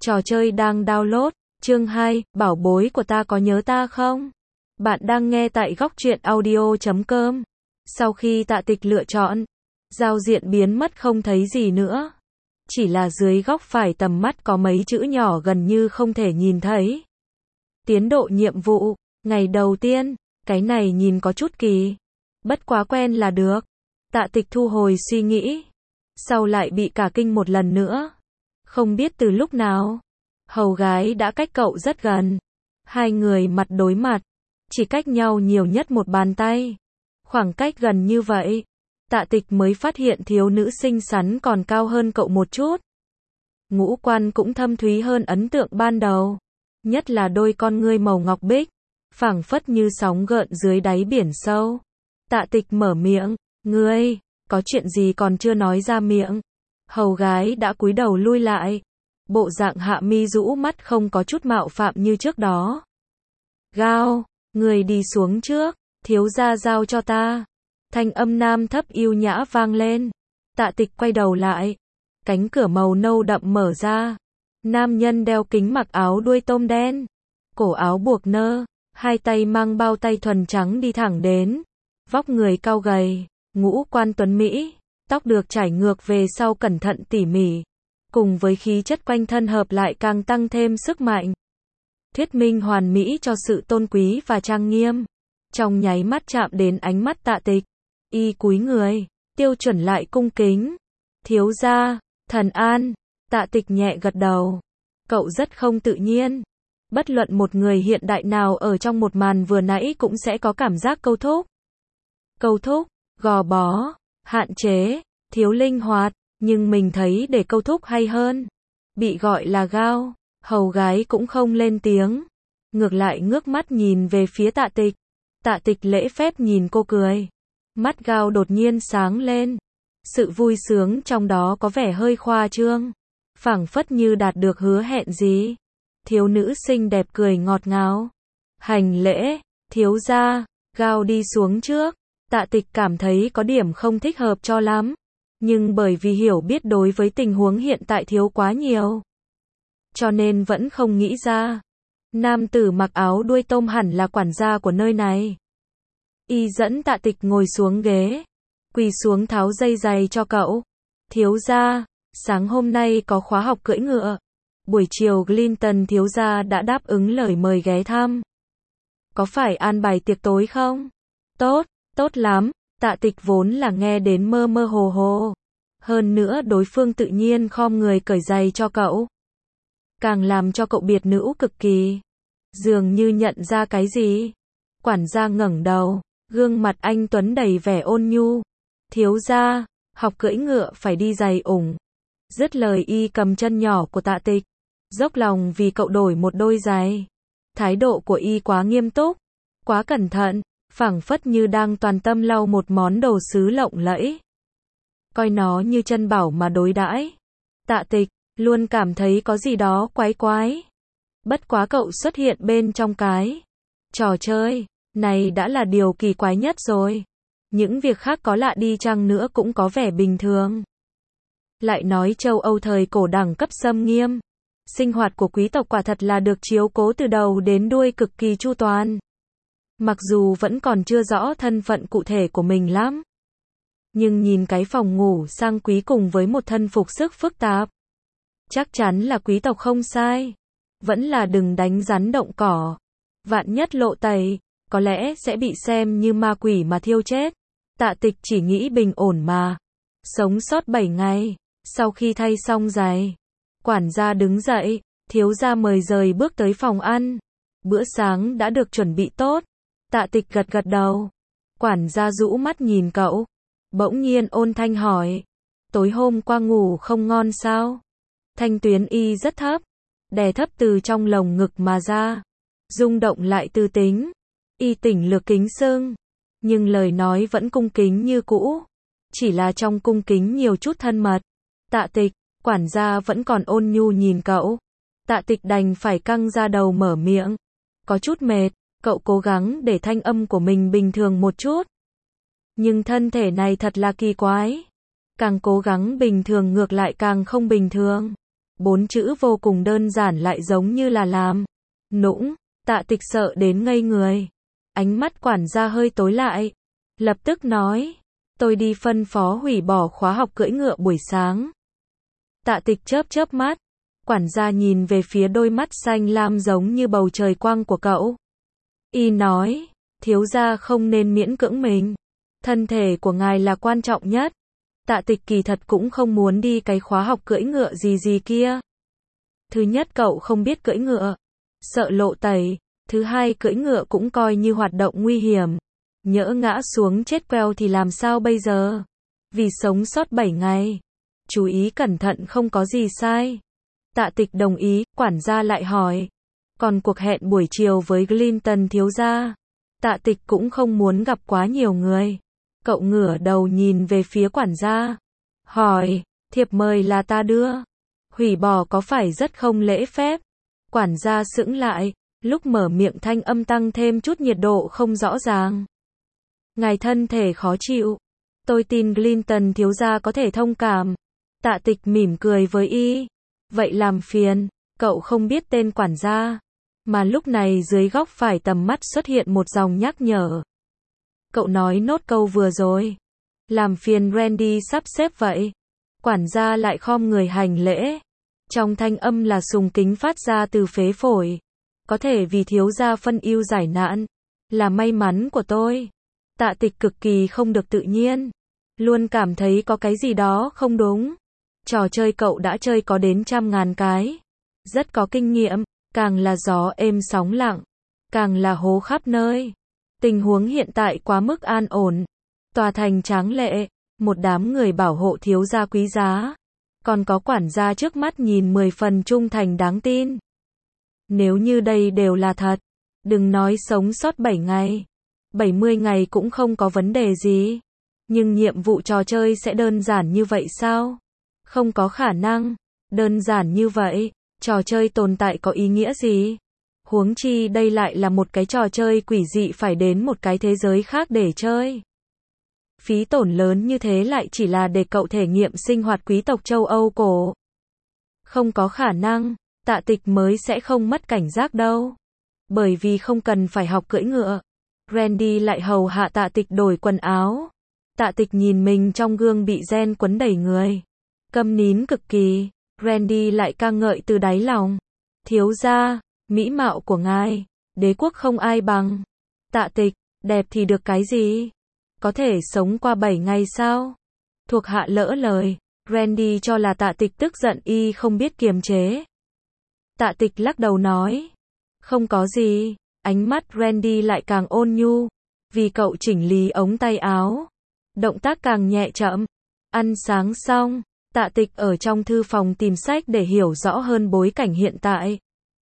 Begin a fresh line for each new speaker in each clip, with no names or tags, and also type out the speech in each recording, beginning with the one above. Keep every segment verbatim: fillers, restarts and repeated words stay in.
Trò chơi đang download, chương hai, bảo bối của ta có nhớ ta không? Bạn đang nghe tại góc truyện audio chấm com. Sau khi Tạ Tịch lựa chọn, giao diện biến mất không thấy gì nữa. Chỉ là dưới góc phải tầm mắt có mấy chữ nhỏ gần như không thể nhìn thấy. Tiến độ nhiệm vụ, ngày đầu tiên, cái này nhìn có chút kỳ. Bất quá quen là được. Tạ Tịch thu hồi suy nghĩ. Sau lại bị cả kinh một lần nữa. Không biết từ lúc nào, hầu gái đã cách cậu rất gần. Hai người mặt đối mặt, chỉ cách nhau nhiều nhất một bàn tay. Khoảng cách gần như vậy, Tạ Tịch mới phát hiện thiếu nữ xinh xắn còn cao hơn cậu một chút. Ngũ quan cũng thâm thúy hơn ấn tượng ban đầu. Nhất là đôi con ngươi màu ngọc bích, phảng phất như sóng gợn dưới đáy biển sâu. Tạ Tịch mở miệng, ngươi, có chuyện gì còn chưa nói ra miệng. Hầu gái đã cúi đầu lui lại. Bộ dạng hạ mi rũ mắt không có chút mạo phạm như trước đó. Gao, người đi xuống trước, thiếu gia giao cho ta. Thanh âm nam thấp yêu nhã vang lên. Tạ Tịch quay đầu lại. Cánh cửa màu nâu đậm mở ra. Nam nhân đeo kính mặc áo đuôi tôm đen. Cổ áo buộc nơ, hai tay mang bao tay thuần trắng đi thẳng đến. Vóc người cao gầy, ngũ quan tuấn Mỹ. Tóc được trải ngược về sau cẩn thận tỉ mỉ, cùng với khí chất quanh thân hợp lại càng tăng thêm sức mạnh. Thuyết minh hoàn mỹ cho sự tôn quý và trang nghiêm. Trong nháy mắt chạm đến ánh mắt Tạ Tịch, y cúi người, tiêu chuẩn lại cung kính. Thiếu gia, thần an. Tạ Tịch nhẹ gật đầu. Cậu rất không tự nhiên. Bất luận một người hiện đại nào ở trong một màn vừa nãy cũng sẽ có cảm giác câu thúc. Câu thúc, gò bó, hạn chế, thiếu linh hoạt, nhưng mình thấy để câu thúc hay hơn. Bị gọi là gao, hầu gái cũng không lên tiếng. Ngược lại ngước mắt nhìn về phía Tạ Tịch. Tạ Tịch lễ phép nhìn cô cười. Mắt gao đột nhiên sáng lên. Sự vui sướng trong đó có vẻ hơi khoa trương. Phảng phất như đạt được hứa hẹn gì. Thiếu nữ xinh đẹp cười ngọt ngào. Hành lễ, thiếu gia, gao đi xuống trước. Tạ Tịch cảm thấy có điểm không thích hợp cho lắm. Nhưng bởi vì hiểu biết đối với tình huống hiện tại thiếu quá nhiều, cho nên vẫn không nghĩ ra. Nam tử mặc áo đuôi tôm hẳn là quản gia của nơi này. Y dẫn Tạ Tịch ngồi xuống ghế, quỳ xuống tháo dây giày cho cậu. Thiếu gia, sáng hôm nay có khóa học cưỡi ngựa. Buổi chiều Clinton thiếu gia đã đáp ứng lời mời ghé thăm. Có phải an bài tiệc tối không? Tốt, tốt lắm. Tạ Tịch vốn là nghe đến mơ mơ hồ hồ. Hơn nữa đối phương tự nhiên khom người cởi giày cho cậu. Càng làm cho cậu biệt nữ cực kỳ. Dường như nhận ra cái gì. Quản gia ngẩng đầu, gương mặt anh tuấn đầy vẻ ôn nhu. Thiếu gia, học cưỡi ngựa phải đi giày ủng. Dứt lời y cầm chân nhỏ của Tạ Tịch, dốc lòng vì cậu đổi một đôi giày. Thái độ của y quá nghiêm túc, quá cẩn thận. Phảng phất như đang toàn tâm lau một món đồ sứ lộng lẫy. Coi nó như chân bảo mà đối đãi. Tạ Tịch luôn cảm thấy có gì đó quái quái. Bất quá cậu xuất hiện bên trong cái trò chơi này đã là điều kỳ quái nhất rồi. Những việc khác có lạ đi chăng nữa cũng có vẻ bình thường. Lại nói châu Âu thời cổ đẳng cấp xâm nghiêm. Sinh hoạt của quý tộc quả thật là được chiếu cố từ đầu đến đuôi cực kỳ chu toàn. Mặc dù vẫn còn chưa rõ thân phận cụ thể của mình lắm. Nhưng nhìn cái phòng ngủ sang quý cùng với một thân phục sức phức tạp. Chắc chắn là quý tộc không sai. Vẫn là đừng đánh rắn động cỏ. Vạn nhất lộ tẩy, có lẽ sẽ bị xem như ma quỷ mà thiêu chết. Tạ Tịch chỉ nghĩ bình ổn mà. Sống sót bảy ngày, sau khi thay xong giày. Quản gia đứng dậy, thiếu gia mời rời bước tới phòng ăn. Bữa sáng đã được chuẩn bị tốt. Tạ Tịch gật gật đầu. Quản gia rũ mắt nhìn cậu. Bỗng nhiên ôn thanh hỏi. Tối hôm qua ngủ không ngon sao? Thanh tuyến y rất thấp. Đè thấp từ trong lồng ngực mà ra. Rung động lại tư tính. Y tỉnh lược kính sưng. Nhưng lời nói vẫn cung kính như cũ. Chỉ là trong cung kính nhiều chút thân mật. Tạ Tịch, quản gia vẫn còn ôn nhu nhìn cậu. Tạ Tịch đành phải căng ra đầu mở miệng. Có chút mệt. Cậu cố gắng để thanh âm của mình bình thường một chút. Nhưng thân thể này thật là kỳ quái. Càng cố gắng bình thường ngược lại càng không bình thường. bốn chữ vô cùng đơn giản lại giống như là làm nũng. Tạ Tịch sợ đến ngây người. Ánh mắt quản gia hơi tối lại. Lập tức nói, tôi đi phân phó hủy bỏ khóa học cưỡi ngựa buổi sáng. Tạ Tịch chớp chớp mắt. Quản gia nhìn về phía đôi mắt xanh lam giống như bầu trời quang của cậu. Y nói, thiếu gia không nên miễn cưỡng mình. Thân thể của ngài là quan trọng nhất. Tạ Tịch kỳ thật cũng không muốn đi cái khóa học cưỡi ngựa gì gì kia. Thứ nhất cậu không biết cưỡi ngựa, sợ lộ tẩy. Thứ hai cưỡi ngựa cũng coi như hoạt động nguy hiểm. Nhỡ ngã xuống chết queo thì làm sao bây giờ? Vì sống sót bảy ngày. Chú ý cẩn thận không có gì sai. Tạ Tịch đồng ý, quản gia lại hỏi. Còn cuộc hẹn buổi chiều với Clinton thiếu gia? Tạ Tịch cũng không muốn gặp quá nhiều người. Cậu ngửa đầu nhìn về phía quản gia. Hỏi, thiệp mời là ta đưa. Hủy bỏ có phải rất không lễ phép? Quản gia sững lại, lúc mở miệng thanh âm tăng thêm chút nhiệt độ không rõ ràng. Ngài thân thể khó chịu. Tôi tin Clinton thiếu gia có thể thông cảm. Tạ Tịch mỉm cười với y. Vậy làm phiền, cậu không biết tên quản gia. Mà lúc này dưới góc phải tầm mắt xuất hiện một dòng nhắc nhở. Cậu nói nốt câu vừa rồi. Làm phiền Randy sắp xếp vậy. Quản gia lại khom người hành lễ. Trong thanh âm là sùng kính phát ra từ phế phổi. Có thể vì thiếu gia phân ưu giải nạn. Là may mắn của tôi. Tạ Tịch cực kỳ không được tự nhiên. Luôn cảm thấy có cái gì đó không đúng. Trò chơi cậu đã chơi có đến trăm ngàn cái. Rất có kinh nghiệm. Càng là gió êm sóng lặng. Càng là hố khắp nơi. Tình huống hiện tại quá mức an ổn. Tòa thành tráng lệ. Một đám người bảo hộ thiếu gia quý giá. Còn có quản gia trước mắt nhìn mười phần trung thành đáng tin. Nếu như đây đều là thật. Đừng nói sống sót bảy ngày. bảy mươi ngày cũng không có vấn đề gì. Nhưng nhiệm vụ trò chơi sẽ đơn giản như vậy sao? Không có khả năng. Đơn giản như vậy. Trò chơi tồn tại có ý nghĩa gì? Huống chi đây lại là một cái trò chơi quỷ dị phải đến một cái thế giới khác để chơi. Phí tổn lớn như thế lại chỉ là để cậu thể nghiệm sinh hoạt quý tộc châu Âu cổ. Không có khả năng, Tạ Tịch mới sẽ không mất cảnh giác đâu. Bởi vì không cần phải học cưỡi ngựa. Randy lại hầu hạ Tạ Tịch đổi quần áo. Tạ Tịch nhìn mình trong gương bị gen quấn đầy người. Câm nín cực kỳ. Randy lại ca ngợi từ đáy lòng. Thiếu gia, mỹ mạo của ngài, đế quốc không ai bằng. Tạ Tịch, đẹp thì được cái gì? Có thể sống qua bảy ngày sao? Thuộc hạ lỡ lời. Randy cho là Tạ Tịch tức giận y không biết kiềm chế. Tạ Tịch lắc đầu nói. Không có gì. Ánh mắt Randy lại càng ôn nhu. Vì cậu chỉnh lý ống tay áo. Động tác càng nhẹ chậm. Ăn sáng xong. Tạ Tịch ở trong thư phòng tìm sách để hiểu rõ hơn bối cảnh hiện tại.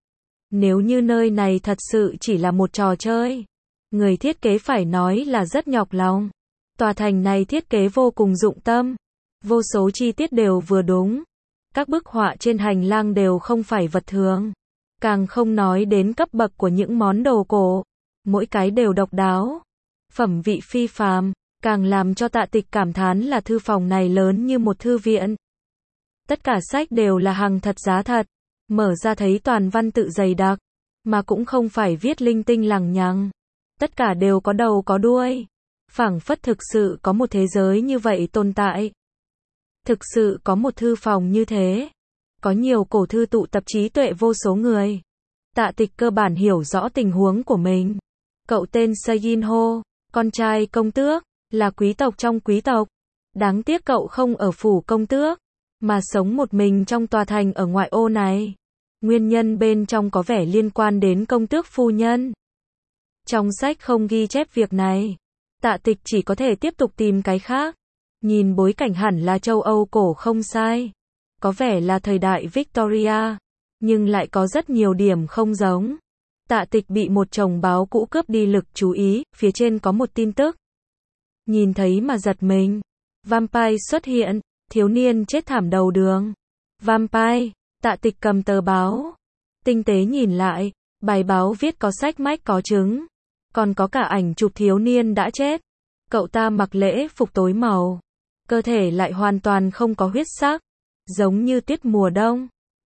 Nếu như nơi này thật sự chỉ là một trò chơi, người thiết kế phải nói là rất nhọc lòng. Tòa thành này thiết kế vô cùng dụng tâm. Vô số chi tiết đều vừa đúng. Các bức họa trên hành lang đều không phải vật thường. Càng không nói đến cấp bậc của những món đồ cổ. Mỗi cái đều độc đáo. Phẩm vị phi phàm. Càng làm cho Tạ Tịch cảm thán là thư phòng này lớn như một thư viện. Tất cả sách đều là hàng thật giá thật. Mở ra thấy toàn văn tự dày đặc. Mà cũng không phải viết linh tinh lằng nhằng. Tất cả đều có đầu có đuôi. Phảng phất thực sự có một thế giới như vậy tồn tại. Thực sự có một thư phòng như thế. Có nhiều cổ thư tụ tập trí tuệ vô số người. Tạ Tịch cơ bản hiểu rõ tình huống của mình. Cậu tên Sejinho, con trai công tước, là quý tộc trong quý tộc. Đáng tiếc cậu không ở phủ công tước, mà sống một mình trong tòa thành ở ngoại ô này. Nguyên nhân bên trong có vẻ liên quan đến công tước phu nhân. Trong sách không ghi chép việc này. Tạ Tịch chỉ có thể tiếp tục tìm cái khác. Nhìn bối cảnh hẳn là châu Âu cổ không sai. Có vẻ là thời đại Victoria. Nhưng lại có rất nhiều điểm không giống. Tạ Tịch bị một chồng báo cũ cướp đi lực chú ý. Phía trên có một tin tức. Nhìn thấy mà giật mình. Vampire xuất hiện. Thiếu niên chết thảm đầu đường. Vampire. Tạ Tịch cầm tờ báo. Tinh tế nhìn lại. Bài báo viết có sách mách có trứng. Còn có cả ảnh chụp thiếu niên đã chết. Cậu ta mặc lễ phục tối màu. Cơ thể lại hoàn toàn không có huyết sắc. Giống như tuyết mùa đông.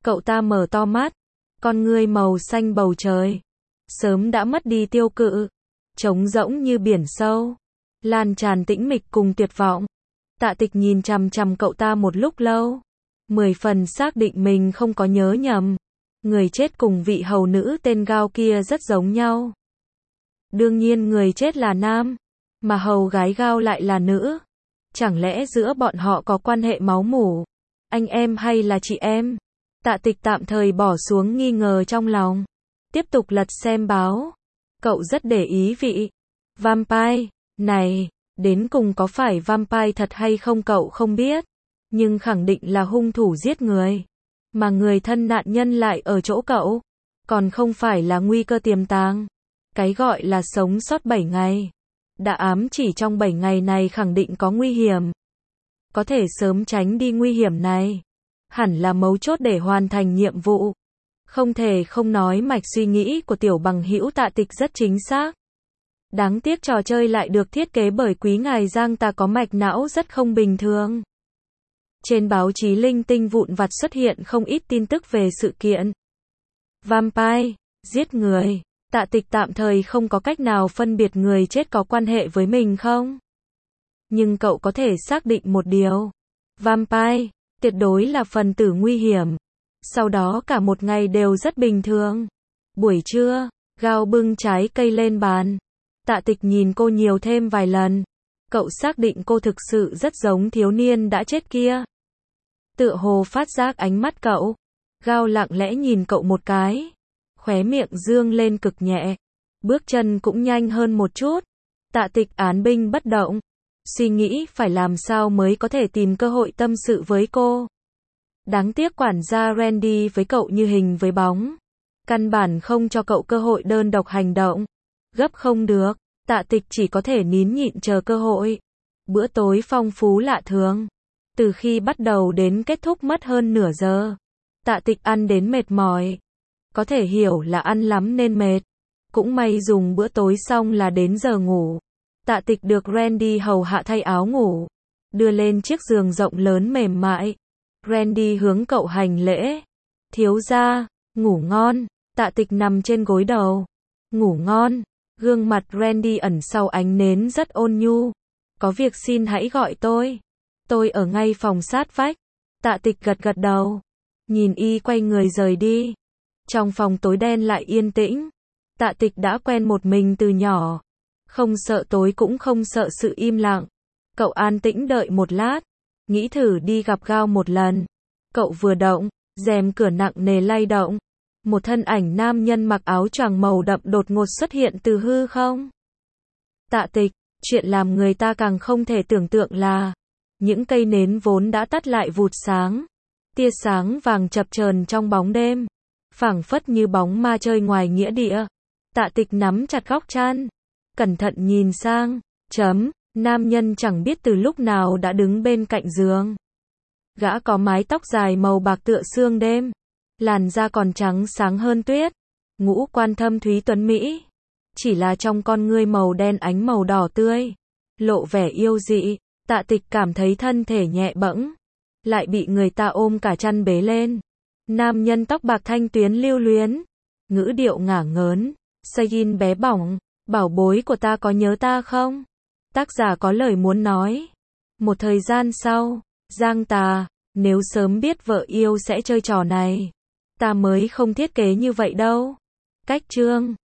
Cậu ta mở to mắt, con ngươi màu xanh bầu trời, sớm đã mất đi tiêu cự, trống rỗng như biển sâu, lan tràn tĩnh mịch cùng tuyệt vọng. Tạ Tịch nhìn chằm chằm cậu ta một lúc lâu, mười phần xác định mình không có nhớ nhầm. Người chết cùng vị hầu nữ tên Gao kia rất giống nhau. Đương nhiên người chết là nam, mà hầu gái Gao lại là nữ. Chẳng lẽ giữa bọn họ có quan hệ máu mủ? Anh em hay là chị em? Tạ Tịch tạm thời bỏ xuống nghi ngờ trong lòng, tiếp tục lật xem báo. Cậu rất để ý vị vampire này, đến cùng có phải vampire thật hay không cậu không biết, nhưng khẳng định là hung thủ giết người, mà người thân nạn nhân lại ở chỗ cậu, còn không phải là nguy cơ tiềm tàng. Cái gọi là sống sót bảy ngày, đã ám chỉ trong bảy ngày này khẳng định có nguy hiểm. Có thể sớm tránh đi nguy hiểm này, hẳn là mấu chốt để hoàn thành nhiệm vụ. Không thể không nói mạch suy nghĩ của tiểu bằng hữu Tạ Tịch rất chính xác. Đáng tiếc trò chơi lại được thiết kế bởi quý ngài Giang ta có mạch não rất không bình thường. Trên báo chí linh tinh vụn vặt xuất hiện không ít tin tức về sự kiện vampire giết người. Tạ Tịch tạm thời không có cách nào phân biệt người chết có quan hệ với mình không. Nhưng cậu có thể xác định một điều. Vampire tuyệt đối là phần tử nguy hiểm. Sau đó cả một ngày đều rất bình thường. Buổi trưa, Gao bưng trái cây lên bàn. Tạ Tịch nhìn cô nhiều thêm vài lần. Cậu xác định cô thực sự rất giống thiếu niên đã chết kia. Tựa hồ phát giác ánh mắt cậu. Gao lặng lẽ nhìn cậu một cái. Khóe miệng dương lên cực nhẹ. Bước chân cũng nhanh hơn một chút. Tạ Tịch án binh bất động. Suy nghĩ phải làm sao mới có thể tìm cơ hội tâm sự với cô. Đáng tiếc quản gia Randy với cậu như hình với bóng. Căn bản không cho cậu cơ hội đơn độc hành động. Gấp không được, Tạ Tịch chỉ có thể nín nhịn chờ cơ hội. Bữa tối phong phú lạ thường. Từ khi bắt đầu đến kết thúc mất hơn nửa giờ. Tạ Tịch ăn đến mệt mỏi. Có thể hiểu là ăn lắm nên mệt. Cũng may dùng bữa tối xong là đến giờ ngủ. Tạ Tịch được Randy hầu hạ thay áo ngủ. Đưa lên chiếc giường rộng lớn mềm mại. Randy hướng cậu hành lễ. Thiếu gia, ngủ ngon. Tạ Tịch nằm trên gối đầu. Ngủ ngon. Gương mặt Randy ẩn sau ánh nến rất ôn nhu. Có việc xin hãy gọi tôi. Tôi ở ngay phòng sát vách. Tạ Tịch gật gật đầu. Nhìn y quay người rời đi. Trong phòng tối đen lại yên tĩnh. Tạ Tịch đã quen một mình từ nhỏ. Không sợ tối cũng không sợ sự im lặng. Cậu an tĩnh đợi một lát. Nghĩ thử đi gặp Gao một lần. Cậu vừa động, rèm cửa nặng nề lay động. Một thân ảnh nam nhân mặc áo choàng màu đậm đột ngột xuất hiện từ hư không. Tạ Tịch, chuyện làm người ta càng không thể tưởng tượng là những cây nến vốn đã tắt lại vụt sáng. Tia sáng vàng chập chờn trong bóng đêm. Phảng phất như bóng ma chơi ngoài nghĩa địa. Tạ Tịch nắm chặt góc chăn. Cẩn thận nhìn sang. Chấm. Nam nhân chẳng biết từ lúc nào đã đứng bên cạnh giường. Gã có mái tóc dài màu bạc tựa sương đêm. Làn da còn trắng sáng hơn tuyết. Ngũ quan thâm thúy tuấn mỹ. Chỉ là trong con ngươi màu đen ánh màu đỏ tươi. Lộ vẻ yêu dị. Tạ Tịch cảm thấy thân thể nhẹ bẫng. Lại bị người ta ôm cả chăn bế lên. Nam nhân tóc bạc thanh tuyến lưu luyến. Ngữ điệu ngả ngớn. Sayin bé bỏng. Bảo bối của ta có nhớ ta không? Tác giả có lời muốn nói. Một thời gian sau, Giang Tà, nếu sớm biết vợ yêu sẽ chơi trò này, ta mới không thiết kế như vậy đâu. Cách chương